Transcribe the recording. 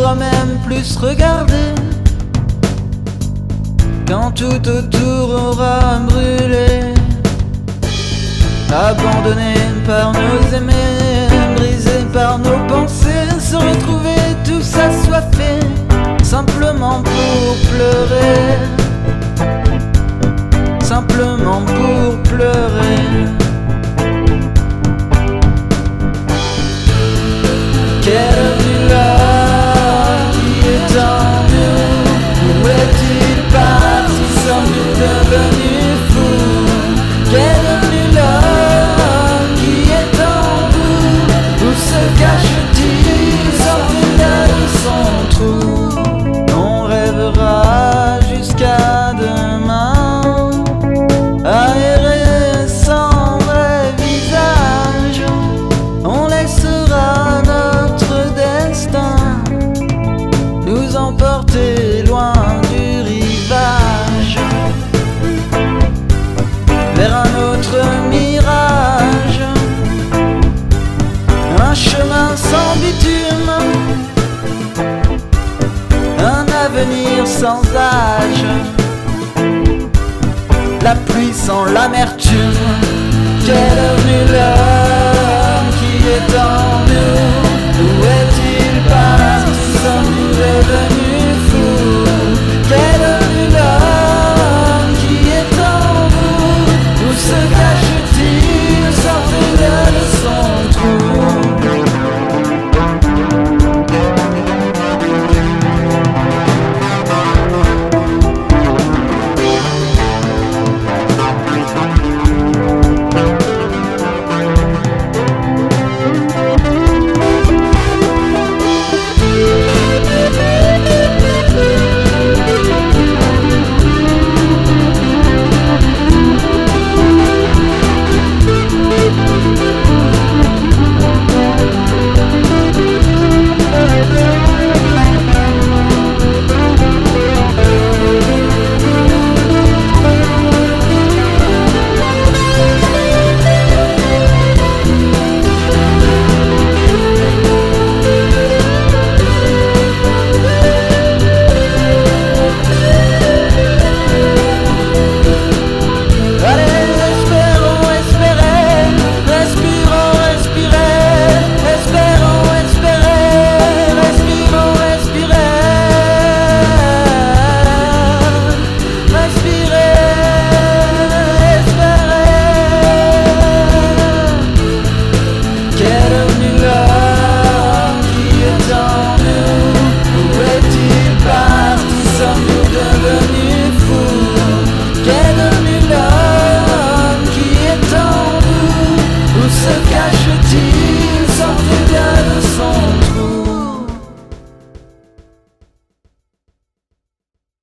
pourra même plus regarder quand tout autour aura brûlé. Abandonnés par nos aimés, brisés par nos pensées, se retrouver tous assoiffés, simplement pour pleurer, simplement pour pleurer. Quel est l'homme qui est en nous? Où est-il parti? Sommes-nous devenus fous? Quel est l'homme qui est en vous? Où se cache-t-il? Sortez-le de son trou. On rêvera jusqu'à demain, aéré sans vrai visage. On laissera notre destin nous emporter loin du rivage, vers un autre mirage, un chemin sans bitume, un avenir sans âge, la pluie sans l'amertume. Quelle est venue l'heure?